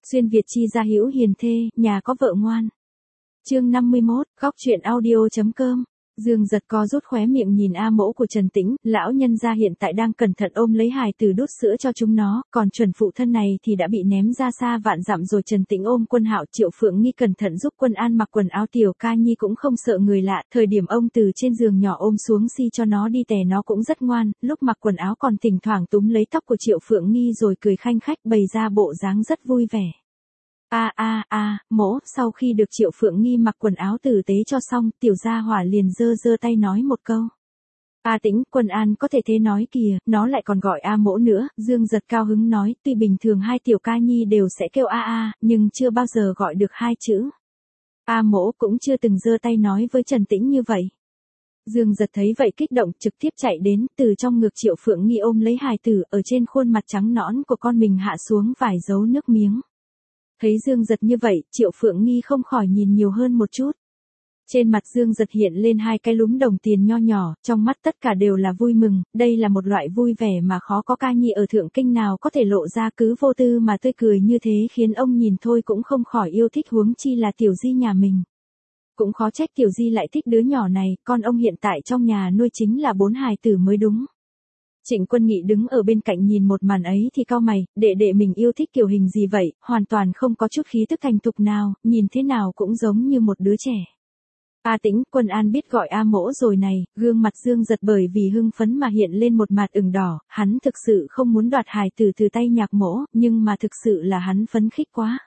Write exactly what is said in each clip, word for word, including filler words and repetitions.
Xuyên Việt chi gia hữu hiền thê, nhà có vợ ngoan. Chương năm mươi mốt, góc truyện audio.com. Dương Giật co rút khóe miệng nhìn A mỗ của Trần Tĩnh, lão nhân gia hiện tại đang cẩn thận ôm lấy hài tử đút sữa cho chúng nó, còn chuẩn phụ thân này thì đã bị ném ra xa vạn dặm rồi. Trần Tĩnh ôm Quân Hạo, Triệu Phượng Nghi cẩn thận giúp Quân An mặc quần áo, Tiểu Ca Nhi cũng không sợ người lạ, thời điểm ông từ trên giường nhỏ ôm xuống si cho nó đi tè nó cũng rất ngoan, lúc mặc quần áo còn thỉnh thoảng túm lấy tóc của Triệu Phượng Nghi rồi cười khanh khách bày ra bộ dáng rất vui vẻ. A a a, mỗ, sau khi được Triệu Phượng Nghi mặc quần áo tử tế cho xong, tiểu gia hỏa liền giơ giơ tay nói một câu. A Tĩnh, Quân An có thể thế nói kìa, nó lại còn gọi A mỗ nữa. Dương Giật cao hứng nói, tuy bình thường hai Tiểu Ca Nhi đều sẽ kêu a a, nhưng chưa bao giờ gọi được hai chữ. A mỗ cũng chưa từng giơ tay nói với Trần Tĩnh như vậy. Dương Giật thấy vậy kích động, trực tiếp chạy đến, từ trong ngực Triệu Phượng Nghi ôm lấy hài tử, ở trên khuôn mặt trắng nõn của con mình hạ xuống vài dấu nước miếng. Thấy Dương Giật như vậy, Triệu Phượng Nghi không khỏi nhìn nhiều hơn một chút. Trên mặt Dương Giật hiện lên hai cái lúm đồng tiền nho nhỏ, trong mắt tất cả đều là vui mừng, đây là một loại vui vẻ mà khó có ca nhi ở thượng kinh nào có thể lộ ra, cứ vô tư mà tươi cười như thế khiến ông nhìn thôi cũng không khỏi yêu thích, huống chi là Tiểu Di nhà mình. Cũng khó trách Tiểu Di lại thích đứa nhỏ này, con ông hiện tại trong nhà nuôi chính là bốn hài tử mới đúng. Trịnh Quân Nghị đứng ở bên cạnh nhìn một màn ấy thì cau mày, đệ đệ mình yêu thích kiểu hình gì vậy, hoàn toàn không có chút khí tức thành thục nào, nhìn thế nào cũng giống như một đứa trẻ. A Tĩnh, Quân An biết gọi A mỗ rồi này, gương mặt Dương Giật bởi vì hưng phấn mà hiện lên một mặt ửng đỏ, hắn thực sự không muốn đoạt hài tử từ tay Nhạc mỗ, nhưng mà thực sự là hắn phấn khích quá.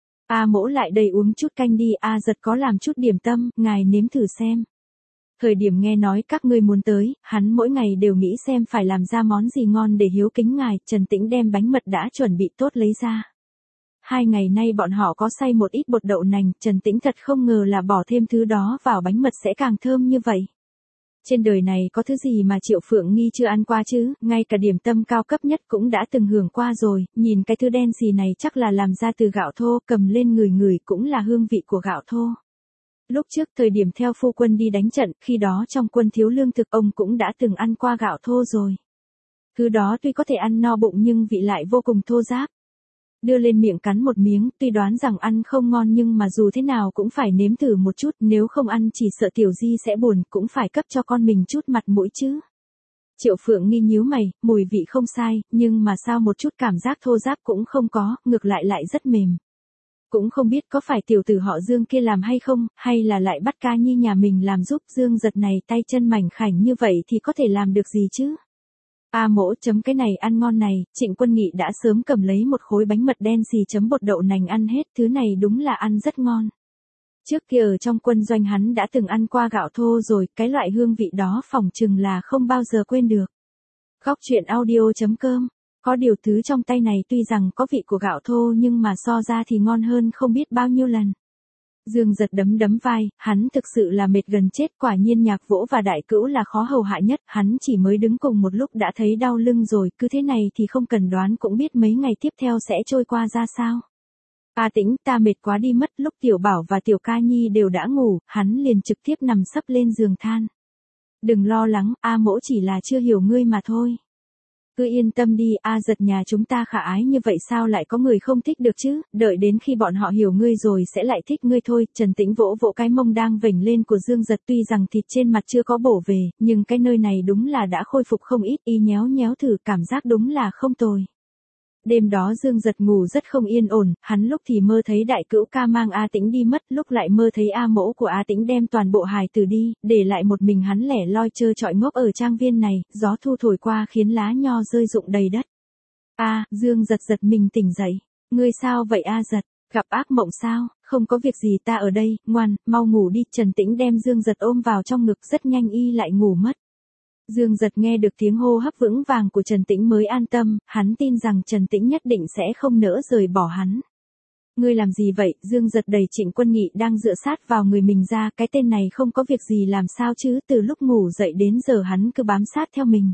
A mỗ lại đây uống chút canh đi, A Giật có làm chút điểm tâm, ngài nếm thử xem. Thời điểm nghe nói các ngươi muốn tới, hắn mỗi ngày đều nghĩ xem phải làm ra món gì ngon để hiếu kính ngài. Trần Tĩnh đem bánh mật đã chuẩn bị tốt lấy ra. Hai ngày nay bọn họ có xay một ít bột đậu nành, Trần Tĩnh thật không ngờ là bỏ thêm thứ đó vào bánh mật sẽ càng thơm như vậy. Trên đời này có thứ gì mà Triệu Phượng Nghi chưa ăn qua chứ, ngay cả điểm tâm cao cấp nhất cũng đã từng hưởng qua rồi, nhìn cái thứ đen xì này chắc là làm ra từ gạo thô, cầm lên ngửi ngửi cũng là hương vị của gạo thô. Lúc trước thời điểm theo phu quân đi đánh trận, khi đó trong quân thiếu lương thực ông cũng đã từng ăn qua gạo thô rồi. Thứ đó tuy có thể ăn no bụng nhưng vị lại vô cùng thô ráp. Đưa lên miệng cắn một miếng, tuy đoán rằng ăn không ngon nhưng mà dù thế nào cũng phải nếm thử một chút, nếu không ăn chỉ sợ Tiểu Di sẽ buồn, cũng phải cấp cho con mình chút mặt mũi chứ. Triệu Phượng Nghi nhíu mày, mùi vị không sai, nhưng mà sao một chút cảm giác thô ráp cũng không có, ngược lại lại rất mềm. Cũng không biết có phải tiểu tử họ Dương kia làm hay không, hay là lại bắt Ca Nhi nhà mình làm giúp. Dương Giật này tay chân mảnh khảnh như vậy thì có thể làm được gì chứ? A mỗ chấm cái này ăn ngon này, Trịnh Quân Nghị đã sớm cầm lấy một khối bánh mật đen xì chấm bột đậu nành ăn hết, thứ này đúng là ăn rất ngon. Trước kia ở trong quân doanh hắn đã từng ăn qua gạo thô rồi, cái loại hương vị đó phỏng chừng là không bao giờ quên được. Góc truyện audio.com. Có điều thứ trong tay này tuy rằng có vị của gạo thô nhưng mà so ra thì ngon hơn không biết bao nhiêu lần. Dương Giật đấm đấm vai, hắn thực sự là mệt gần chết, quả nhiên Nhạc Vỗ và Đại Cữu là khó hầu hạ nhất, hắn chỉ mới đứng cùng một lúc đã thấy đau lưng rồi, cứ thế này thì không cần đoán cũng biết mấy ngày tiếp theo sẽ trôi qua ra sao. A Tĩnh, ta mệt quá đi mất. Lúc Tiểu Bảo và Tiểu Ca Nhi đều đã ngủ, hắn liền trực tiếp nằm sấp lên giường than. Đừng lo lắng, A mỗ chỉ là chưa hiểu ngươi mà thôi. Cứ yên tâm đi, A Giật nhà chúng ta khả ái như vậy sao lại có người không thích được chứ, đợi đến khi bọn họ hiểu ngươi rồi sẽ lại thích ngươi thôi. Trần Tĩnh vỗ vỗ cái mông đang vểnh lên của Dương Giật, tuy rằng thịt trên mặt chưa có bổ về, nhưng cái nơi này đúng là đã khôi phục không ít, y nhéo nhéo thử cảm giác đúng là không tồi. Đêm đó Dương Giật ngủ rất không yên ổn, hắn lúc thì mơ thấy Đại Cữu ca mang A Tĩnh đi mất, lúc lại mơ thấy A mỗ của A Tĩnh đem toàn bộ hài tử đi, để lại một mình hắn lẻ loi trơ trọi ngốc ở trang viên này, gió thu thổi qua khiến lá nho rơi rụng đầy đất. A, Dương Giật giật mình tỉnh dậy, ngươi sao vậy A Giật, gặp ác mộng sao? Không có việc gì, ta ở đây, ngoan, mau ngủ đi. Trần Tĩnh đem Dương Giật ôm vào trong ngực, rất nhanh y lại ngủ mất. Dương Giật nghe được tiếng hô hấp vững vàng của Trần Tĩnh mới an tâm, hắn tin rằng Trần Tĩnh nhất định sẽ không nỡ rời bỏ hắn. Ngươi làm gì vậy? Dương Giật đẩy Trịnh Quân Nghị đang dựa sát vào người mình ra, cái tên này không có việc gì làm sao chứ, từ lúc ngủ dậy đến giờ hắn cứ bám sát theo mình.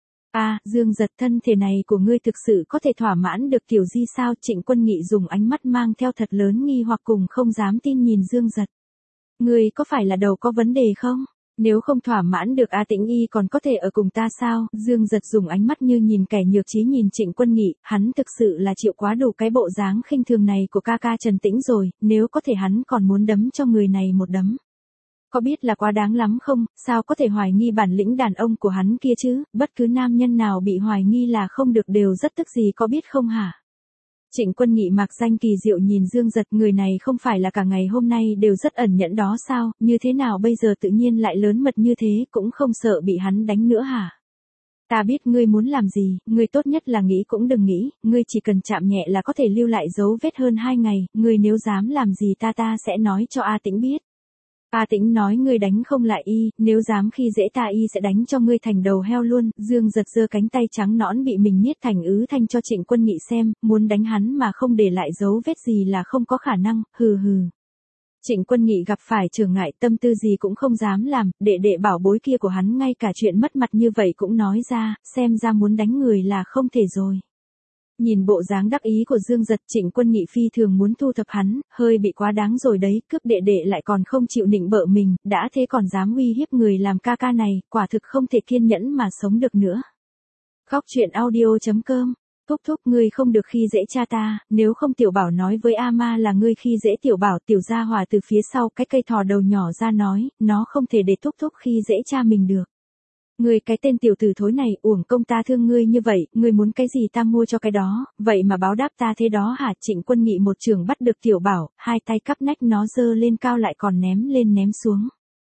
À, Dương Giật, thân thể này của ngươi thực sự có thể thỏa mãn được Tiểu Di sao? Trịnh Quân Nghị dùng ánh mắt mang theo thật lớn nghi hoặc cùng không dám tin nhìn Dương Giật. Ngươi có phải là đầu có vấn đề không? Nếu không thỏa mãn được A Tĩnh Y còn có thể ở cùng ta sao? Dương Giật dùng ánh mắt như nhìn kẻ nhược trí nhìn Trịnh Quân Nghị, hắn thực sự là chịu quá đủ cái bộ dáng khinh thường này của ca ca Trần Tĩnh rồi, nếu có thể hắn còn muốn đấm cho người này một đấm. Có biết là quá đáng lắm không, sao có thể hoài nghi bản lĩnh đàn ông của hắn kia chứ, bất cứ nam nhân nào bị hoài nghi là không được đều rất tức gì có biết không hả? Trịnh Quân Nghị mạc danh kỳ diệu nhìn Dương Giật, người này không phải là cả ngày hôm nay đều rất ẩn nhẫn đó sao, như thế nào bây giờ tự nhiên lại lớn mật như thế, cũng không sợ bị hắn đánh nữa hả? Ta biết ngươi muốn làm gì, ngươi tốt nhất là nghĩ cũng đừng nghĩ, ngươi chỉ cần chạm nhẹ là có thể lưu lại dấu vết hơn hai ngày, ngươi nếu dám làm gì ta ta sẽ nói cho A Tĩnh biết. A Tĩnh nói ngươi đánh không lại y, nếu dám khi dễ ta y sẽ đánh cho ngươi thành đầu heo luôn. Dương Giật giơ cánh tay trắng nõn bị mình niết thành ứ thanh cho Trịnh Quân Nghị xem, muốn đánh hắn mà không để lại dấu vết gì là không có khả năng, hừ hừ. Trịnh Quân Nghị gặp phải trở ngại, tâm tư gì cũng không dám làm, đệ đệ bảo bối kia của hắn ngay cả chuyện mất mặt như vậy cũng nói ra, xem ra muốn đánh người là không thể rồi. Nhìn bộ dáng đắc ý của Dương Giật, Trịnh Quân Nghị phi thường muốn thu thập hắn, hơi bị quá đáng rồi đấy, cướp đệ đệ lại còn không chịu nịnh bợ mình, đã thế còn dám uy hiếp người làm ca ca này, quả thực không thể kiên nhẫn mà sống được nữa. Khóc chuyện audio chấm com. Thúc thúc, ngươi không được khi dễ cha ta, nếu không Tiểu Bảo nói với A Ma là ngươi khi dễ Tiểu Bảo. Tiểu Gia Hòa từ phía sau cái cây thò đầu nhỏ ra nói, nó không thể để thúc thúc khi dễ cha mình được. Ngươi cái tên tiểu tử thối này, uổng công ta thương ngươi như vậy, ngươi muốn cái gì ta mua cho cái đó, vậy mà báo đáp ta thế đó hả? Trịnh Quân Nghị một chưởng bắt được Tiểu Bảo, hai tay cắp nách nó giơ lên cao lại còn ném lên ném xuống.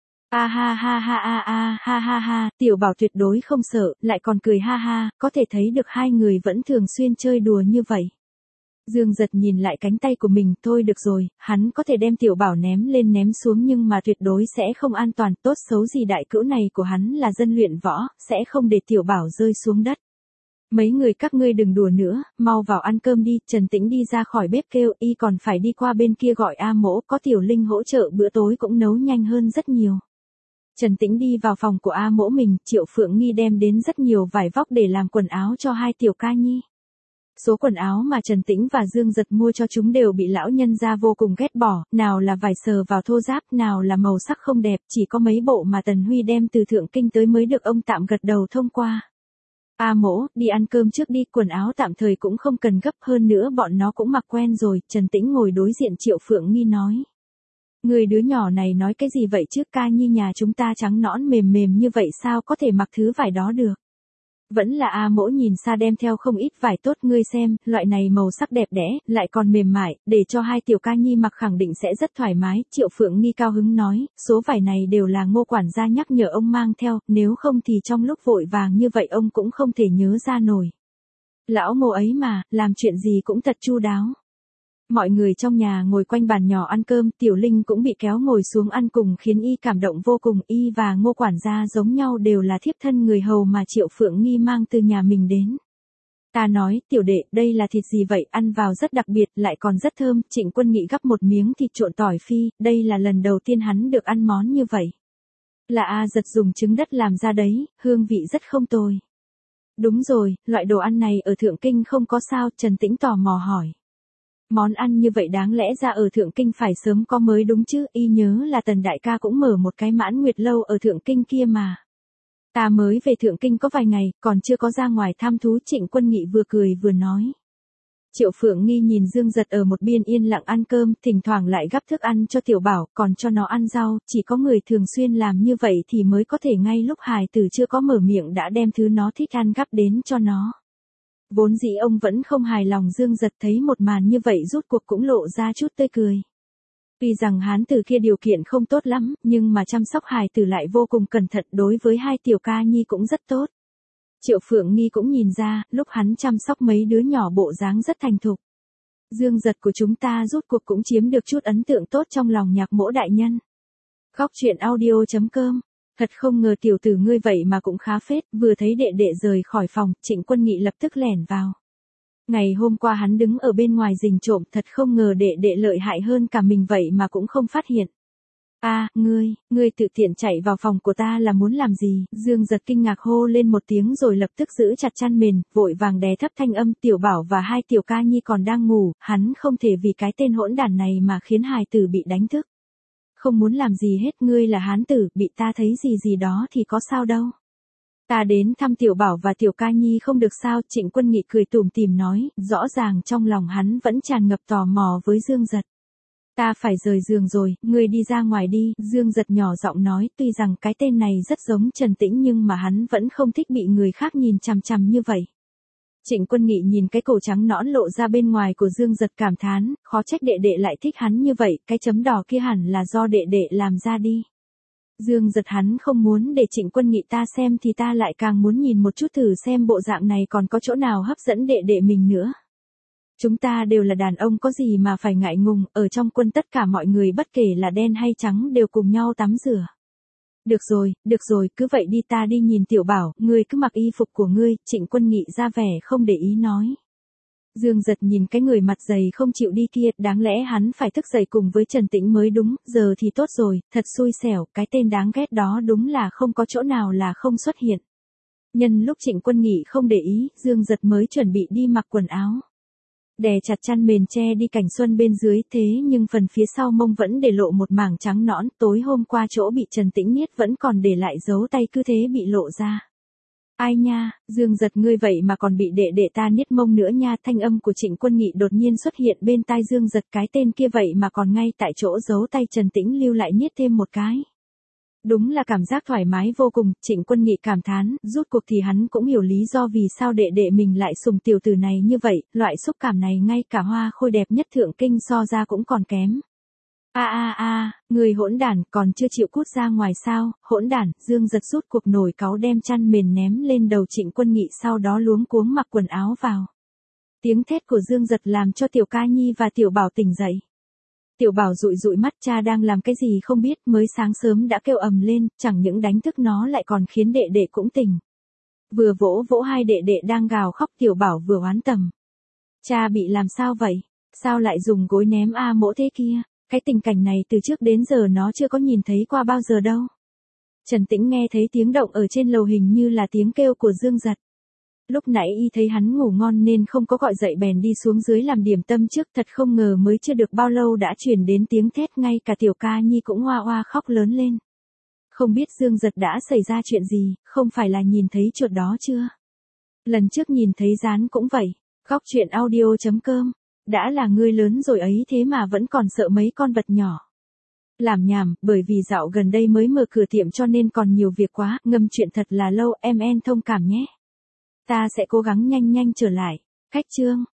A ha ha ha a a ha ha ha, Tiểu Bảo tuyệt đối không sợ, lại còn cười ha ha, có thể thấy được hai người vẫn thường xuyên chơi đùa như vậy. Dương Giật nhìn lại cánh tay của mình, thôi được rồi, hắn có thể đem Tiểu Bảo ném lên ném xuống nhưng mà tuyệt đối sẽ không an toàn, tốt xấu gì đại cữu này của hắn là dân luyện võ, sẽ không để Tiểu Bảo rơi xuống đất. Mấy người các ngươi đừng đùa nữa, mau vào ăn cơm đi. Trần Tĩnh đi ra khỏi bếp kêu, y còn phải đi qua bên kia gọi A Mỗ, có Tiểu Linh hỗ trợ bữa tối cũng nấu nhanh hơn rất nhiều. Trần Tĩnh đi vào phòng của A Mỗ mình, Triệu Phượng Nghi đem đến rất nhiều vải vóc để làm quần áo cho hai tiểu ca nhi. Số quần áo mà Trần Tĩnh và Dương Giật mua cho chúng đều bị lão nhân gia vô cùng ghét bỏ, nào là vải sờ vào thô ráp, nào là màu sắc không đẹp, chỉ có mấy bộ mà Tần Huy đem từ Thượng Kinh tới mới được ông tạm gật đầu thông qua. A Mỗ, đi ăn cơm trước đi, quần áo tạm thời cũng không cần gấp, hơn nữa bọn nó cũng mặc quen rồi. Trần Tĩnh ngồi đối diện Triệu Phượng Nghi nói. Người đứa nhỏ này nói cái gì vậy chứ, ca nhi nhà chúng ta trắng nõn mềm mềm như vậy sao có thể mặc thứ vải đó được. Vẫn là A Mỗ nhìn xa đem theo không ít vải tốt, ngươi xem, loại này màu sắc đẹp đẽ, lại còn mềm mại, để cho hai tiểu ca nhi mặc khẳng định sẽ rất thoải mái. Triệu Phượng Nghi cao hứng nói, số vải này đều là Ngô quản gia nhắc nhở ông mang theo, nếu không thì trong lúc vội vàng như vậy ông cũng không thể nhớ ra nổi. Lão Ngô ấy mà, làm chuyện gì cũng thật chu đáo. Mọi người trong nhà ngồi quanh bàn nhỏ ăn cơm, Tiểu Linh cũng bị kéo ngồi xuống ăn cùng khiến y cảm động vô cùng. Y và Ngô quản gia giống nhau đều là thiếp thân người hầu mà Triệu Phượng Nghi mang từ nhà mình đến. Ta nói, tiểu đệ, đây là thịt gì vậy, ăn vào rất đặc biệt, lại còn rất thơm. Trịnh Quân Nghị gắp một miếng thịt trộn tỏi phi, đây là lần đầu tiên hắn được ăn món như vậy. Là A Giật dùng trứng đất làm ra đấy, hương vị rất không tồi. Đúng rồi, loại đồ ăn này ở Thượng Kinh không có sao? Trần Tĩnh tò mò hỏi. Món ăn như vậy đáng lẽ ra ở Thượng Kinh phải sớm có mới đúng chứ, y nhớ là Tần đại ca cũng mở một cái Mãn Nguyệt lâu ở Thượng Kinh kia mà. Ta mới về Thượng Kinh có vài ngày, còn chưa có ra ngoài thăm thú. Trịnh Quân Nghị vừa cười vừa nói. Triệu Phượng Nghi nhìn Dương Giật ở một bên yên lặng ăn cơm, thỉnh thoảng lại gắp thức ăn cho Tiểu Bảo, còn cho nó ăn rau, chỉ có người thường xuyên làm như vậy thì mới có thể ngay lúc hài tử chưa có mở miệng đã đem thứ nó thích ăn gắp đến cho nó. Vốn dĩ ông vẫn không hài lòng, Dương Giật thấy một màn như vậy rút cuộc cũng lộ ra chút tươi cười. Tuy rằng hán tử kia điều kiện không tốt lắm, nhưng mà chăm sóc hài tử lại vô cùng cẩn thận, đối với hai tiểu ca nhi cũng rất tốt. Triệu Phượng Nghi cũng nhìn ra, lúc hắn chăm sóc mấy đứa nhỏ bộ dáng rất thành thục. Dương Giật của chúng ta rút cuộc cũng chiếm được chút ấn tượng tốt trong lòng Nhạc Mỗ đại nhân. Khóc chuyện audio chấm com. Thật không ngờ tiểu tử ngươi vậy mà cũng khá phết, vừa thấy đệ đệ rời khỏi phòng, Trịnh Quân Nghị lập tức lẻn vào. Ngày hôm qua hắn đứng ở bên ngoài rình trộm, thật không ngờ đệ đệ lợi hại hơn cả mình vậy mà cũng không phát hiện. A, à, ngươi, ngươi tự tiện chạy vào phòng của ta là muốn làm gì? Dương Giật kinh ngạc hô lên một tiếng rồi lập tức giữ chặt chăn mền, vội vàng đè thấp thanh âm. Tiểu Bảo và hai tiểu ca nhi còn đang ngủ, hắn không thể vì cái tên hỗn đản này mà khiến hài tử bị đánh thức. không muốn làm gì hết, ngươi là hán tử, bị ta thấy gì gì đó thì có sao đâu. Ta đến thăm Tiểu Bảo và Tiểu Ca Nhi không được sao, Trịnh Quân Nghị cười tủm tỉm nói, rõ ràng trong lòng hắn vẫn tràn ngập tò mò với Dương Giật. Ta phải rời giường rồi, ngươi đi ra ngoài đi, Dương Giật nhỏ giọng nói, tuy rằng cái tên này rất giống Trần Tĩnh nhưng mà hắn vẫn không thích bị người khác nhìn chằm chằm như vậy. Trịnh Quân Nghị nhìn cái cổ trắng nõn lộ ra bên ngoài của Dương Giật cảm thán, khó trách đệ đệ lại thích hắn như vậy, cái chấm đỏ kia hẳn là do đệ đệ làm ra đi. Dương Giật hắn không muốn để Trịnh Quân Nghị ta xem thì ta lại càng muốn nhìn một chút thử xem bộ dạng này còn có chỗ nào hấp dẫn đệ đệ mình nữa. Chúng ta đều là đàn ông có gì mà phải ngại ngùng, ở trong quân tất cả mọi người bất kể là đen hay trắng đều cùng nhau tắm rửa. Được rồi, được rồi, cứ vậy đi, ta đi nhìn Tiểu Bảo, ngươi cứ mặc y phục của ngươi, Trịnh Quân Nghị ra vẻ không để ý nói. Dương Giật nhìn cái người mặt dày không chịu đi kia, đáng lẽ hắn phải thức dậy cùng với Trần Tĩnh mới đúng, giờ thì tốt rồi, thật xui xẻo, cái tên đáng ghét đó đúng là không có chỗ nào là không xuất hiện. Nhân lúc Trịnh Quân Nghị không để ý, Dương Giật mới chuẩn bị đi mặc quần áo. Đè chặt chăn mền che đi cảnh xuân bên dưới, thế nhưng phần phía sau mông vẫn để lộ một mảng trắng nõn, tối hôm qua chỗ bị Trần Tĩnh niết vẫn còn để lại dấu tay cứ thế bị lộ ra. Ai nha, Dương Giật ngươi vậy mà còn bị đệ đệ ta niết mông nữa nha, thanh âm của Trịnh Quân Nghị đột nhiên xuất hiện bên tai Dương Giật, cái tên kia vậy mà còn ngay tại chỗ dấu tay Trần Tĩnh lưu lại niết thêm một cái. Đúng là cảm giác thoải mái vô cùng, Trịnh Quân Nghị cảm thán, rút cuộc thì hắn cũng hiểu lý do vì sao đệ đệ mình lại sùng tiểu tử này như vậy, loại xúc cảm này ngay cả hoa khôi đẹp nhất thượng kinh so ra cũng còn kém. A a a, người hỗn đản, còn chưa chịu cút ra ngoài sao, hỗn đản, Dương Giật rút cuộc nổi cáu đem chăn mền ném lên đầu Trịnh Quân Nghị sau đó luống cuống mặc quần áo vào. Tiếng thét của Dương Giật làm cho Tiểu Ca Nhi và Tiểu Bảo tỉnh dậy. Tiểu Bảo dụi dụi mắt, cha đang làm cái gì không biết, mới sáng sớm đã kêu ầm lên, chẳng những đánh thức nó lại còn khiến đệ đệ cũng tỉnh. Vừa vỗ vỗ hai đệ đệ đang gào khóc, Tiểu Bảo vừa oán tầm. Cha bị làm sao vậy? Sao lại dùng gối ném A Mỗ thế kia? Cái tình cảnh này từ trước đến giờ nó chưa có nhìn thấy qua bao giờ đâu. Trần Tĩnh nghe thấy tiếng động ở trên lầu hình như là tiếng kêu của Dương Giật. Lúc nãy y thấy hắn ngủ ngon nên không có gọi dậy bèn đi xuống dưới làm điểm tâm trước, thật không ngờ mới chưa được bao lâu đã truyền đến tiếng thét, ngay cả Tiểu Ca Nhi cũng hoa hoa khóc lớn lên. Không biết Dương Giật đã xảy ra chuyện gì, không phải là nhìn thấy chuột đó chưa? Lần trước nhìn thấy rán cũng vậy. Góc truyện audio chấm com. Đã là ngươi lớn rồi ấy thế mà vẫn còn sợ mấy con vật nhỏ. Làm nhảm, bởi vì dạo gần đây mới mở cửa tiệm cho nên còn nhiều việc quá, ngâm chuyện thật là lâu, em en thông cảm nhé. Ta sẽ cố gắng nhanh nhanh trở lại. Cách chương.